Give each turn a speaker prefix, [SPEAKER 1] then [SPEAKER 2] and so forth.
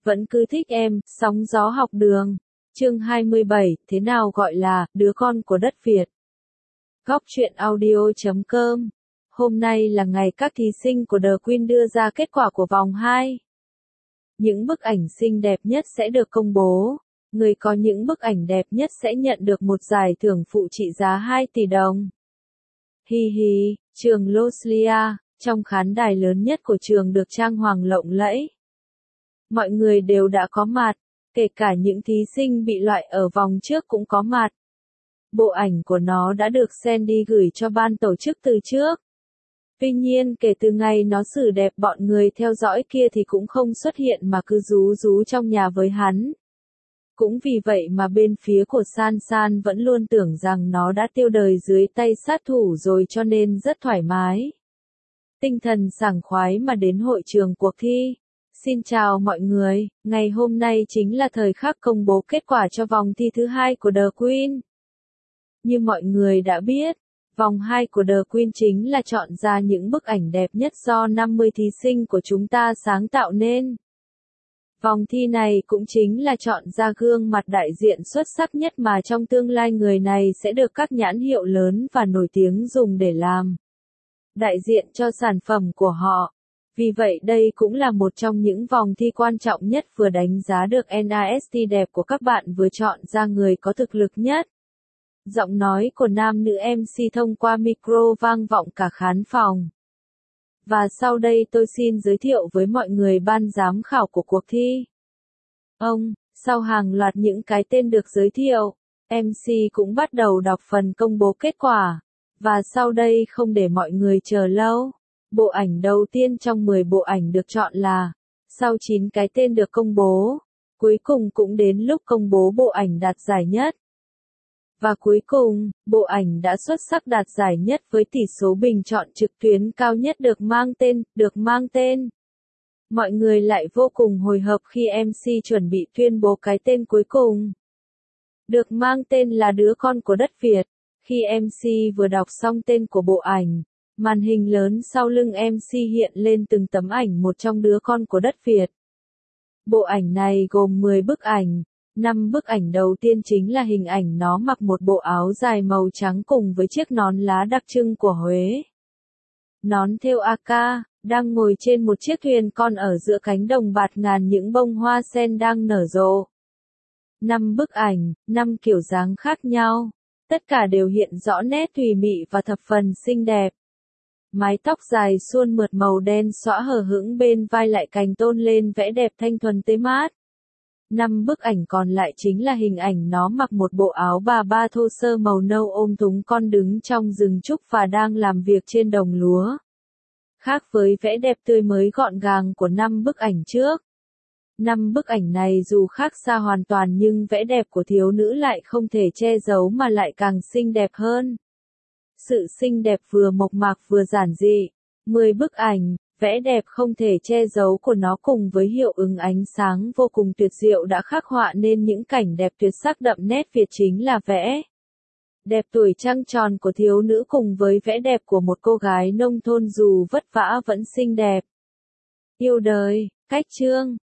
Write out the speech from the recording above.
[SPEAKER 1] Vẫn cứ thích em, sóng gió học đường. Chương 27, thế nào gọi là đứa con của đất Việt? Góc truyện audio.com. Hôm nay là ngày các thí sinh của The Queen đưa ra kết quả của vòng 2. Những bức ảnh xinh đẹp nhất sẽ được công bố. Người có những bức ảnh đẹp nhất sẽ nhận được một giải thưởng phụ trị giá 2 tỷ đồng. Hi hi, trường Loslia, trong khán đài lớn nhất của trường được trang hoàng lộng lẫy. Mọi người đều đã có mặt, kể cả những thí sinh bị loại ở vòng trước cũng có mặt. Bộ ảnh của nó đã được Sandy gửi cho ban tổ chức từ trước. Tuy nhiên kể từ ngày nó xử đẹp bọn người theo dõi kia thì cũng không xuất hiện mà cứ rú rú trong nhà với hắn. Cũng vì vậy mà bên phía của San San vẫn luôn tưởng rằng nó đã tiêu đời dưới tay sát thủ rồi cho nên rất thoải mái. Tinh thần sảng khoái mà đến hội trường cuộc thi. Xin chào mọi người, ngày hôm nay chính là thời khắc công bố kết quả cho vòng thi thứ 2 của The Queen. Như mọi người đã biết, vòng 2 của The Queen chính là chọn ra những bức ảnh đẹp nhất do 50 thí sinh của chúng ta sáng tạo nên. Vòng thi này cũng chính là chọn ra gương mặt đại diện xuất sắc nhất mà trong tương lai người này sẽ được các nhãn hiệu lớn và nổi tiếng dùng để làm đại diện cho sản phẩm của họ. Vì vậy đây cũng là một trong những vòng thi quan trọng nhất vừa đánh giá được NAST đẹp của các bạn vừa chọn ra người có thực lực nhất. Giọng nói của nam nữ MC thông qua micro vang vọng cả khán phòng. Và sau đây tôi xin giới thiệu với mọi người ban giám khảo của cuộc thi. Sau hàng loạt những cái tên được giới thiệu, MC cũng bắt đầu đọc phần công bố kết quả. Và sau đây không để mọi người chờ lâu. Bộ ảnh đầu tiên trong 10 bộ ảnh được chọn là, sau 9 cái tên được công bố, cuối cùng cũng đến lúc công bố bộ ảnh đạt giải nhất. Và cuối cùng, bộ ảnh đã xuất sắc đạt giải nhất với tỷ số bình chọn trực tuyến cao nhất được mang tên. Mọi người lại vô cùng hồi hộp khi MC chuẩn bị tuyên bố cái tên cuối cùng. Được mang tên là đứa con của đất Việt. Khi MC vừa đọc xong tên của bộ ảnh, màn hình lớn sau lưng MC hiện lên từng tấm ảnh một trong đứa con của đất Việt. Bộ ảnh này gồm 10 bức ảnh. 5 bức ảnh đầu tiên chính là hình ảnh nó mặc một bộ áo dài màu trắng cùng với chiếc nón lá đặc trưng của Huế. Nón thêu AK, đang ngồi trên một chiếc thuyền con ở giữa cánh đồng bạt ngàn những bông hoa sen đang nở rộ. 5 bức ảnh, 5 kiểu dáng khác nhau. Tất cả đều hiện rõ nét tùy mị và thập phần xinh đẹp. Mái tóc dài suôn mượt màu đen xõa hở hững bên vai lại cành tôn lên vẻ đẹp thanh thuần tươi mát. 5 bức ảnh còn lại chính là hình ảnh nó mặc một bộ áo bà ba thô sơ màu nâu ôm thúng con đứng trong rừng trúc và đang làm việc trên đồng lúa. Khác với vẻ đẹp tươi mới gọn gàng của 5 bức ảnh trước. 5 bức ảnh này dù khác xa hoàn toàn nhưng vẻ đẹp của thiếu nữ lại không thể che giấu mà lại càng xinh đẹp hơn. Sự xinh đẹp vừa mộc mạc vừa giản dị. 10 bức ảnh, vẻ đẹp không thể che giấu của nó cùng với hiệu ứng ánh sáng vô cùng tuyệt diệu đã khắc họa nên những cảnh đẹp tuyệt sắc đậm nét Việt chính là vẻ đẹp tuổi trăng tròn của thiếu nữ cùng với vẻ đẹp của một cô gái nông thôn dù vất vả vẫn xinh đẹp. Yêu đời, cách chương,